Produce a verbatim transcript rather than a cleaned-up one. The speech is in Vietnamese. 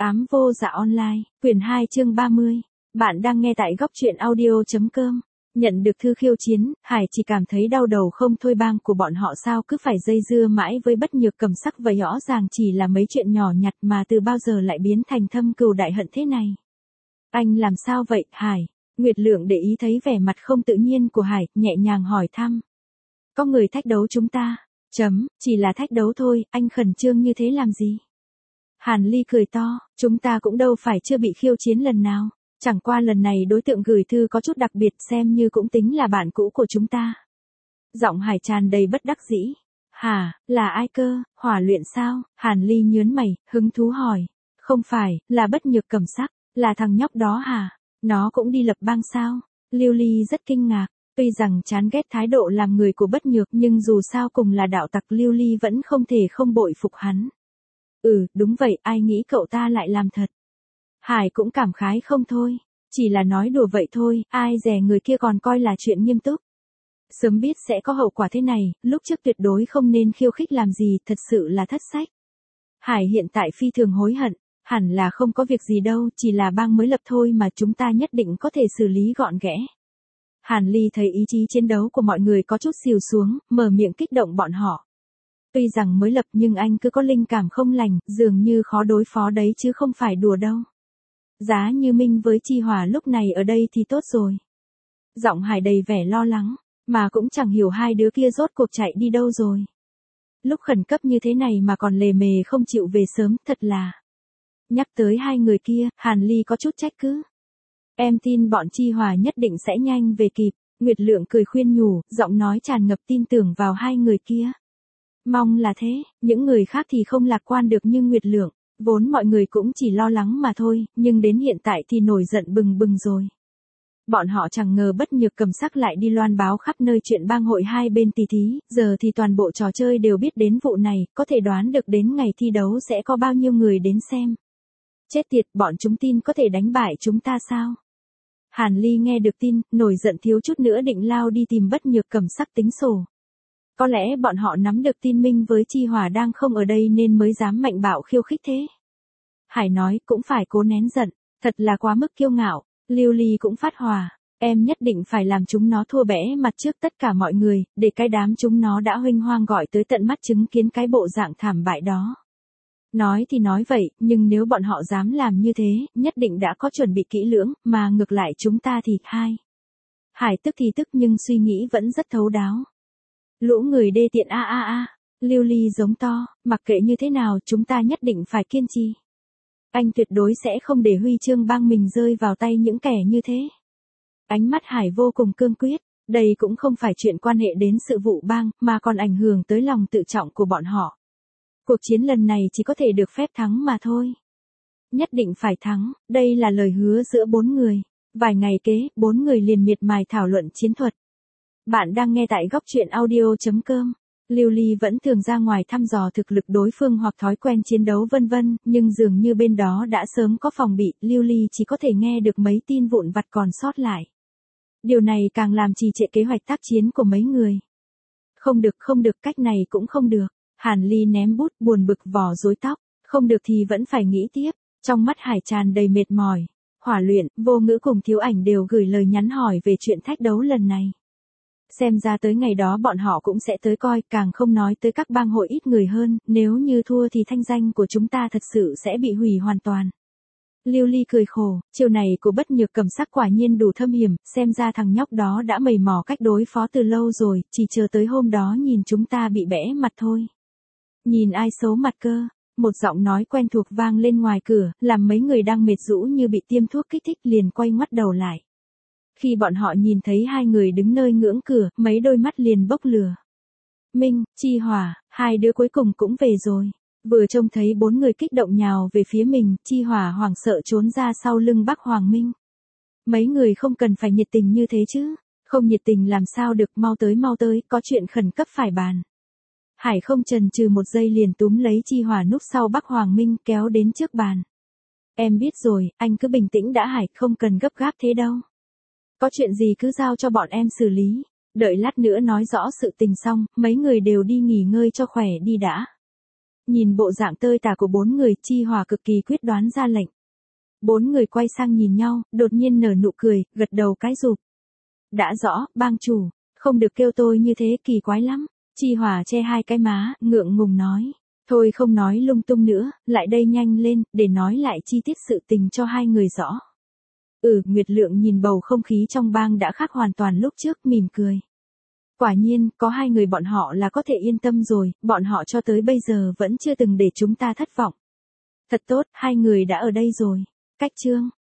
Ám vô dạ online, quyển hai chương ba mươi. Bạn đang nghe tại góc truyện audio.com. Nhận được thư khiêu chiến, Hải chỉ cảm thấy đau đầu không thôi, bang của bọn họ sao cứ phải dây dưa mãi với Bất Nhược Cầm Sắc, và rõ ràng chỉ là mấy chuyện nhỏ nhặt mà từ bao giờ lại biến thành thâm cừu đại hận thế này. Anh làm sao vậy, Hải? Nguyệt Lượng để ý thấy vẻ mặt không tự nhiên của Hải, nhẹ nhàng hỏi thăm. Có người thách đấu chúng ta. Chấm, chỉ là thách đấu thôi, anh khẩn trương như thế làm gì? Hàn Ly cười to, chúng ta cũng đâu phải chưa bị khiêu chiến lần nào, chẳng qua lần này đối tượng gửi thư có chút đặc biệt, xem như cũng tính là bạn cũ của chúng ta. Giọng Hải tràn đầy bất đắc dĩ. Hả, là ai cơ, Hỏa Luyện sao? Hàn Ly nhớn mày, hứng thú hỏi. Không phải, là Bất Nhược Cầm Sắc, là thằng nhóc đó hả? Nó cũng đi lập bang sao? Lưu Ly rất kinh ngạc. Tuy rằng chán ghét thái độ làm người của Bất Nhược, nhưng dù sao cùng là đạo tặc, Lưu Ly vẫn không thể không bội phục hắn. Ừ, đúng vậy, ai nghĩ cậu ta lại làm thật. Hải cũng cảm khái không thôi. Chỉ là nói đùa vậy thôi, ai dè người kia còn coi là chuyện nghiêm túc. Sớm biết sẽ có hậu quả thế này, lúc trước tuyệt đối không nên khiêu khích làm gì, thật sự là thất sách. Hải hiện tại phi thường hối hận, hẳn là không có việc gì đâu, chỉ là bang mới lập thôi mà chúng ta nhất định có thể xử lý gọn ghẽ. Hàn Ly thấy ý chí chiến đấu của mọi người có chút xìu xuống, mở miệng kích động bọn họ. Tuy rằng mới lập nhưng anh cứ có linh cảm không lành, dường như khó đối phó đấy chứ không phải đùa đâu. Giá như Minh với Chi Hòa lúc này ở đây thì tốt rồi. Giọng Hải đầy vẻ lo lắng, mà cũng chẳng hiểu hai đứa kia rốt cuộc chạy đi đâu rồi. Lúc khẩn cấp như thế này mà còn lề mề không chịu về sớm, thật là. Nhắc tới hai người kia, Hàn Ly có chút trách cứ. Em tin bọn Chi Hòa nhất định sẽ nhanh về kịp, Nguyệt Lượng cười khuyên nhủ, giọng nói tràn ngập tin tưởng vào hai người kia. Mong là thế, những người khác thì không lạc quan được như Nguyệt Lượng, vốn mọi người cũng chỉ lo lắng mà thôi, nhưng đến hiện tại thì nổi giận bừng bừng rồi. Bọn họ chẳng ngờ Bất Nhược Cầm Sắc lại đi loan báo khắp nơi chuyện bang hội hai bên tỉ thí, giờ thì toàn bộ trò chơi đều biết đến vụ này, có thể đoán được đến ngày thi đấu sẽ có bao nhiêu người đến xem. Chết tiệt, bọn chúng tin có thể đánh bại chúng ta sao? Hàn Ly nghe được tin, nổi giận thiếu chút nữa định lao đi tìm Bất Nhược Cầm Sắc tính sổ. Có lẽ bọn họ nắm được tin Minh với Chi Hòa đang không ở đây nên mới dám mạnh bạo khiêu khích thế. Hải nói, cũng phải cố nén giận, thật là quá mức kiêu ngạo. Lưu Ly cũng phát hỏa, em nhất định phải làm chúng nó thua bẽ mặt trước tất cả mọi người, để cái đám chúng nó đã huênh hoang gọi tới tận mắt chứng kiến cái bộ dạng thảm bại đó. Nói thì nói vậy, nhưng nếu bọn họ dám làm như thế, nhất định đã có chuẩn bị kỹ lưỡng, mà ngược lại chúng ta thì hai. Hải tức thì tức nhưng suy nghĩ vẫn rất thấu đáo. Lũ người đê tiện a a a, Lưu Ly giống to, mặc kệ như thế nào chúng ta nhất định phải kiên trì. Anh tuyệt đối sẽ không để huy chương bang mình rơi vào tay những kẻ như thế. Ánh mắt Hải vô cùng cương quyết, đây cũng không phải chuyện quan hệ đến sự vụ bang, mà còn ảnh hưởng tới lòng tự trọng của bọn họ. Cuộc chiến lần này chỉ có thể được phép thắng mà thôi. Nhất định phải thắng, đây là lời hứa giữa bốn người. Vài ngày kế, bốn người liền miệt mài thảo luận chiến thuật. Bạn đang nghe tại góc truyện audio.com. Lưu Ly vẫn thường ra ngoài thăm dò thực lực đối phương hoặc thói quen chiến đấu vân vân, nhưng dường như bên đó đã sớm có phòng bị, Lưu Ly chỉ có thể nghe được mấy tin vụn vặt còn sót lại. Điều này càng làm trì trệ kế hoạch tác chiến của mấy người. Không được, không được, cách này cũng không được. Hàn Ly ném bút, buồn bực vò rối tóc, không được thì vẫn phải nghĩ tiếp, trong mắt Hải tràn đầy mệt mỏi. Hỏa Luyện, Vô Ngữ cùng Thiếu Ảnh đều gửi lời nhắn hỏi về chuyện thách đấu lần này. Xem ra tới ngày đó bọn họ cũng sẽ tới coi, càng không nói tới các bang hội ít người hơn, nếu như thua thì thanh danh của chúng ta thật sự sẽ bị hủy hoàn toàn. Lưu Ly cười khổ, chiều này của Bất Nhược Cầm Sắc quả nhiên đủ thâm hiểm, xem ra thằng nhóc đó đã mày mò cách đối phó từ lâu rồi, chỉ chờ tới hôm đó nhìn chúng ta bị bẽ mặt thôi. Nhìn ai xấu mặt cơ, một giọng nói quen thuộc vang lên ngoài cửa, làm mấy người đang mệt rũ như bị tiêm thuốc kích thích liền quay ngoắt đầu lại. Khi bọn họ nhìn thấy hai người đứng nơi ngưỡng cửa, mấy đôi mắt liền bốc lửa. Minh, Chi Hòa, hai đứa cuối cùng cũng về rồi. Vừa trông thấy bốn người kích động nhào về phía mình, Chi Hòa hoảng sợ trốn ra sau lưng Bắc Hoàng Minh. Mấy người không cần phải nhiệt tình như thế chứ, không nhiệt tình làm sao được, mau tới mau tới, có chuyện khẩn cấp phải bàn. Hải không chần chừ một giây liền túm lấy Chi Hòa núp sau Bắc Hoàng Minh kéo đến trước bàn. Em biết rồi, anh cứ bình tĩnh đã Hải, không cần gấp gáp thế đâu. Có chuyện gì cứ giao cho bọn em xử lý, đợi lát nữa nói rõ sự tình xong, mấy người đều đi nghỉ ngơi cho khỏe đi đã. Nhìn bộ dạng tơi tả của bốn người, Chi Hòa cực kỳ quyết đoán ra lệnh. Bốn người quay sang nhìn nhau, đột nhiên nở nụ cười, gật đầu cái rụp. Đã rõ, bang chủ, không được kêu tôi như thế, kỳ quái lắm. Chi Hòa che hai cái má, ngượng ngùng nói. Thôi không nói lung tung nữa, lại đây nhanh lên, để nói lại chi tiết sự tình cho hai người rõ. Ừ, Nguyệt Lượng nhìn bầu không khí trong bang đã khác hoàn toàn lúc trước, mỉm cười. Quả nhiên, có hai người bọn họ là có thể yên tâm rồi, bọn họ cho tới bây giờ vẫn chưa từng để chúng ta thất vọng. Thật tốt, hai người đã ở đây rồi. Cách chương